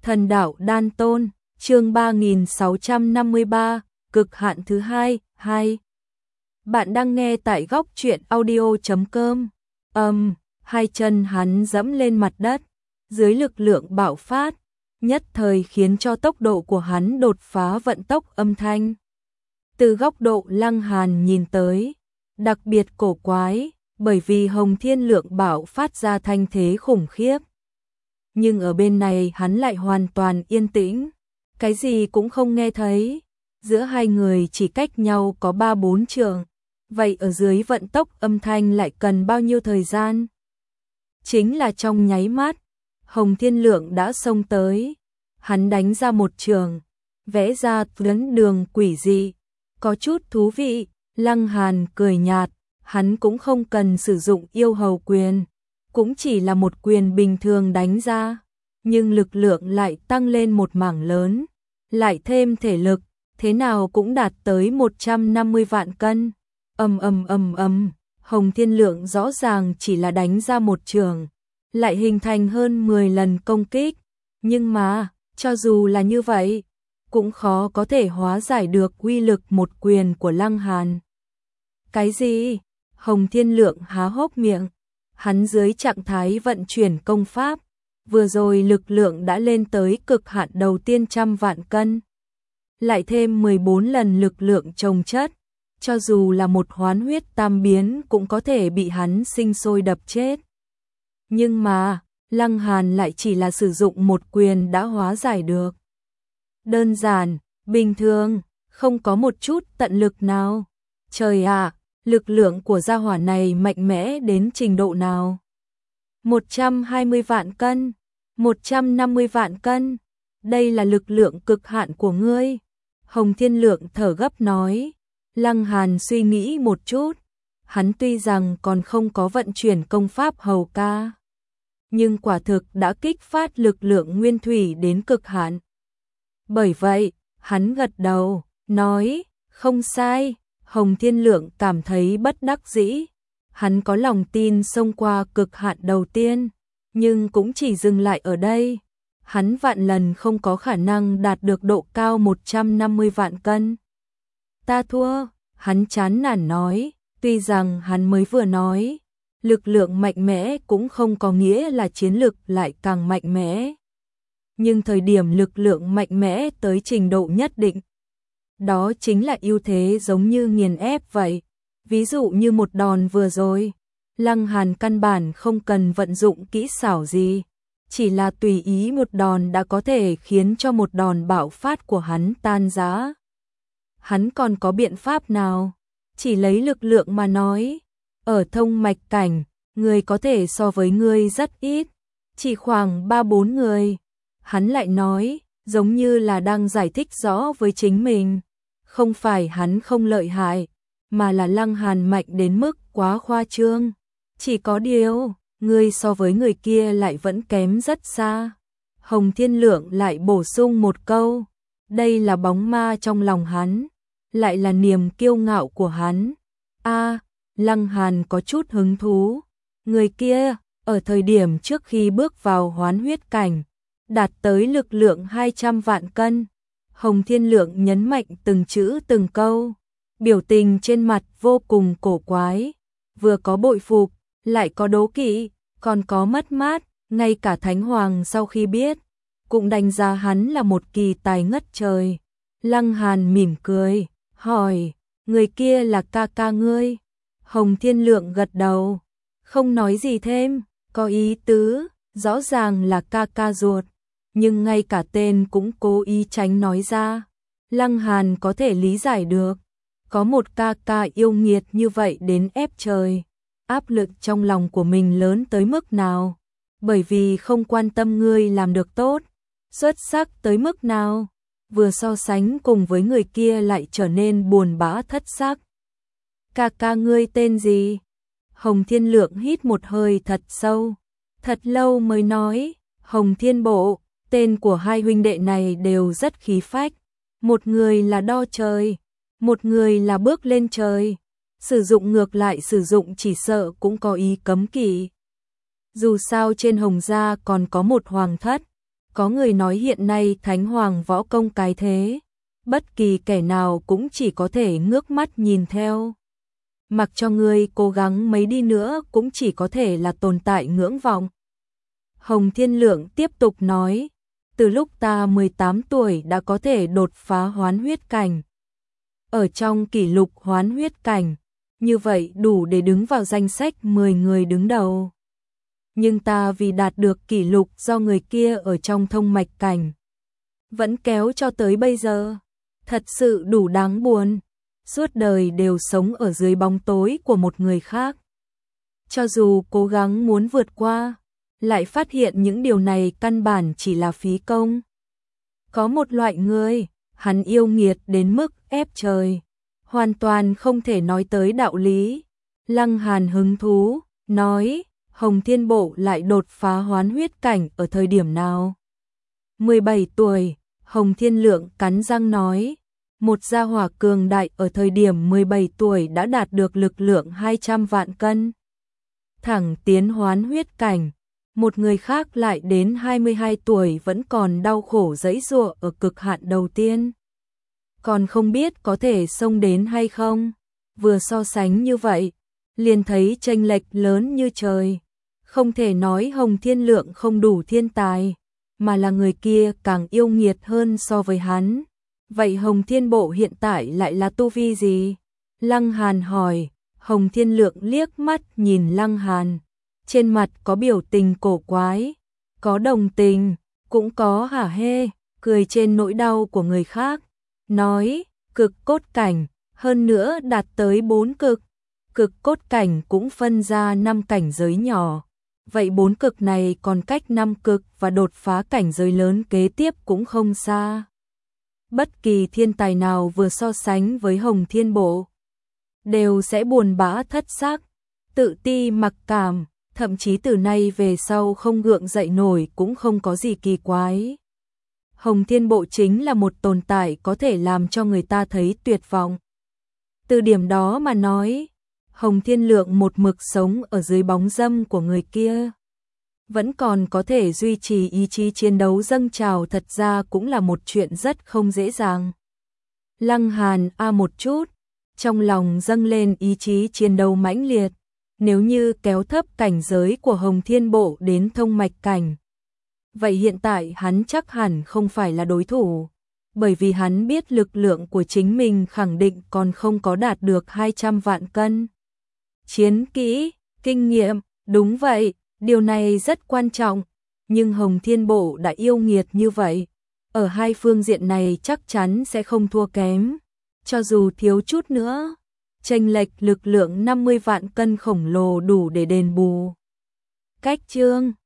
Thần đạo đan tôn, chương 3653, cực hạn thứ hai, 2. Bạn đang nghe tại góc truyện audio.com. Hai chân hắn dẫm lên mặt đất, dưới lực lượng bạo phát, nhất thời khiến cho tốc độ của hắn đột phá vận tốc âm thanh. Từ góc độ Lăng Hàn nhìn tới, đặc biệt cổ quái, bởi vì Hồng Thiên Lượng bạo phát ra thanh thế khủng khiếp. Nhưng ở bên này hắn lại hoàn toàn yên tĩnh, cái gì cũng không nghe thấy, giữa hai người chỉ cách nhau có 3-4 trượng, vậy ở dưới vận tốc âm thanh lại cần bao nhiêu thời gian? Chính là trong nháy mắt, Hồng Thiên Lượng đã xông tới, hắn đánh ra một trường, vẽ ra tuyến đường quỷ dị, có chút thú vị. Lăng Hàn cười nhạt, hắn cũng không cần sử dụng yêu hầu quyền, cũng chỉ là một quyền bình thường đánh ra, nhưng lực lượng lại tăng lên một mảng lớn, lại thêm thể lực, thế nào cũng đạt tới 150 vạn cân. Hồng Thiên Lượng rõ ràng chỉ là đánh ra một trường, lại hình thành hơn 10 lần công kích, nhưng mà, cho dù là như vậy, cũng khó có thể hóa giải được uy lực một quyền của Lăng Hàn. Cái gì? Hồng Thiên Lượng há hốc miệng, hắn dưới trạng thái vận chuyển công pháp, vừa rồi lực lượng đã lên tới cực hạn đầu tiên 100 vạn cân, lại thêm 14 lần lực lượng chồng chất, cho dù là một hoán huyết tam biến cũng có thể bị hắn sinh sôi đập chết. Nhưng mà, Lăng Hàn lại chỉ là sử dụng một quyền đã hóa giải được. Đơn giản, bình thường, không có một chút tận lực nào. Trời ạ, lực lượng của gia hỏa này mạnh mẽ đến trình độ nào? 120 vạn cân, 150 vạn cân, đây là lực lượng cực hạn của ngươi. Hồng Thiên Lượng thở gấp nói. Lăng Hàn suy nghĩ một chút, hắn tuy rằng còn không có vận chuyển công pháp hầu ca, nhưng quả thực đã kích phát lực lượng nguyên thủy đến cực hạn. Bởi vậy, hắn gật đầu, nói, không sai. Hồng Thiên Lượng cảm thấy bất đắc dĩ, hắn có lòng tin xông qua cực hạn đầu tiên, nhưng cũng chỉ dừng lại ở đây. Hắn vạn lần không có khả năng đạt được độ cao 150 vạn cân. Ta thua, hắn chán nản nói, tuy rằng hắn mới vừa nói, lực lượng mạnh mẽ cũng không có nghĩa là chiến lực lại càng mạnh mẽ. Nhưng thời điểm lực lượng mạnh mẽ tới trình độ nhất định, đó chính là ưu thế giống như nghiền ép vậy. Ví dụ như một đòn vừa rồi, Lăng Hàn căn bản không cần vận dụng kỹ xảo gì, chỉ là tùy ý một đòn đã có thể khiến cho một đòn bạo phát của hắn tan rã. Hắn còn có biện pháp nào? Chỉ lấy lực lượng mà nói, ở thông mạch cảnh, người có thể so với ngươi rất ít, chỉ khoảng 3-4 người. Hắn lại nói, giống như là đang giải thích rõ với chính mình. Không phải hắn không lợi hại, mà là Lăng Hàn mạnh đến mức quá khoa trương. Chỉ có điều, ngươi so với người kia lại vẫn kém rất xa. Hồng Thiên Lượng lại bổ sung một câu, đây là bóng ma trong lòng hắn, lại là niềm kiêu ngạo của hắn. Lăng Hàn có chút hứng thú. Người kia, ở thời điểm trước khi bước vào hoán huyết cảnh, đạt tới lực lượng 200 vạn cân. Hồng Thiên Lượng nhấn mạnh từng chữ từng câu, biểu tình trên mặt vô cùng cổ quái, vừa có bội phục, lại có đố kỵ, còn có mất mát, ngay cả Thánh Hoàng sau khi biết, cũng đánh giá hắn là một kỳ tài ngất trời. Lăng Hàn mỉm cười, hỏi, người kia là ca ca ngươi? Hồng Thiên Lượng gật đầu, không nói gì thêm, có ý tứ, rõ ràng là ca ca ruột, nhưng ngay cả tên cũng cố ý tránh nói ra. Lăng Hàn có thể lý giải được, có một ca ca yêu nghiệt như vậy đến ép trời, áp lực trong lòng của mình lớn tới mức nào, bởi vì không quan tâm ngươi làm được tốt, xuất sắc tới mức nào, vừa so sánh cùng với người kia lại trở nên buồn bã thất sắc. Ca ca ngươi tên gì? Hồng Thiên Lượng hít một hơi thật sâu, thật lâu mới nói, Hồng Thiên Bộ. Tên của hai huynh đệ này đều rất khí phách, một người là đo trời, một người là bước lên trời, sử dụng ngược lại sử dụng chỉ sợ cũng có ý cấm kỵ. Dù sao trên Hồng gia còn có một hoàng thất, Có người nói hiện nay thánh hoàng võ công cái thế, bất kỳ kẻ nào cũng chỉ có thể ngước mắt nhìn theo. Mặc cho ngươi cố gắng mấy đi nữa cũng chỉ có thể là tồn tại ngưỡng vọng. Hồng Thiên Lượng tiếp tục nói, từ lúc ta 18 tuổi đã có thể đột phá hoán huyết cảnh. Ở trong kỷ lục hoán huyết cảnh, như vậy đủ để đứng vào danh sách 10 người đứng đầu. Nhưng ta vì đạt được kỷ lục do người kia ở trong thông mạch cảnh, vẫn kéo cho tới bây giờ. Thật sự đủ đáng buồn, suốt đời đều sống ở dưới bóng tối của một người khác. Cho dù cố gắng muốn vượt qua, lại phát hiện những điều này căn bản chỉ là phí công. Có một loại người, hắn yêu nghiệt đến mức ép trời, hoàn toàn không thể nói tới đạo lý. Lăng Hàn hứng thú, nói, Hồng Thiên Bộ lại đột phá hoán huyết cảnh ở thời điểm nào? 17 tuổi, Hồng Thiên Lượng cắn răng nói, một gia hỏa cường đại ở thời điểm 17 tuổi đã đạt được lực lượng 200 vạn cân. Thẳng tiến hoán huyết cảnh, một người khác lại đến 22 tuổi vẫn còn đau khổ giãy giụa ở cực hạn đầu tiên. Còn không biết có thể xông đến hay không, vừa so sánh như vậy, liền thấy chênh lệch lớn như trời. Không thể nói Hồng Thiên Lượng không đủ thiên tài, mà là người kia càng yêu nghiệt hơn so với hắn. Vậy Hồng Thiên Bộ hiện tại lại là tu vi gì? Lăng Hàn hỏi. Hồng Thiên Lượng liếc mắt nhìn Lăng Hàn, trên mặt có biểu tình cổ quái, có đồng tình, cũng có hả hê, cười trên nỗi đau của người khác, nói, cực cốt cảnh, hơn nữa đạt tới 4 cực. Cực cốt cảnh cũng phân ra 5 cảnh giới nhỏ. Vậy 4 cực này còn cách 5 cực và đột phá cảnh giới lớn kế tiếp cũng không xa. Bất kỳ thiên tài nào vừa so sánh với Hồng Thiên Bộ đều sẽ buồn bã thất xác, tự ti mặc cảm, thậm chí từ nay về sau không gượng dậy nổi cũng không có gì kỳ quái. Hồng Thiên Bộ chính là một tồn tại có thể làm cho người ta thấy tuyệt vọng. Từ điểm đó mà nói, Hồng Thiên Lượng một mực sống ở dưới bóng râm của người kia, vẫn còn có thể duy trì ý chí chiến đấu dâng trào thật ra cũng là một chuyện rất không dễ dàng. Lăng Hàn một chút, trong lòng dâng lên ý chí chiến đấu mãnh liệt, nếu như kéo thấp cảnh giới của Hồng Thiên Bộ đến thông mạch cảnh. Vậy hiện tại hắn chắc hẳn không phải là đối thủ, bởi vì hắn biết lực lượng của chính mình khẳng định còn không có đạt được 200 vạn cân. Chiến kỹ, kinh nghiệm, đúng vậy, điều này rất quan trọng, nhưng Hồng Thiên Bộ đã yêu nghiệt như vậy, ở hai phương diện này chắc chắn sẽ không thua kém, cho dù thiếu chút nữa, chênh lệch lực lượng 50 vạn cân khổng lồ đủ để đền bù. Cách chương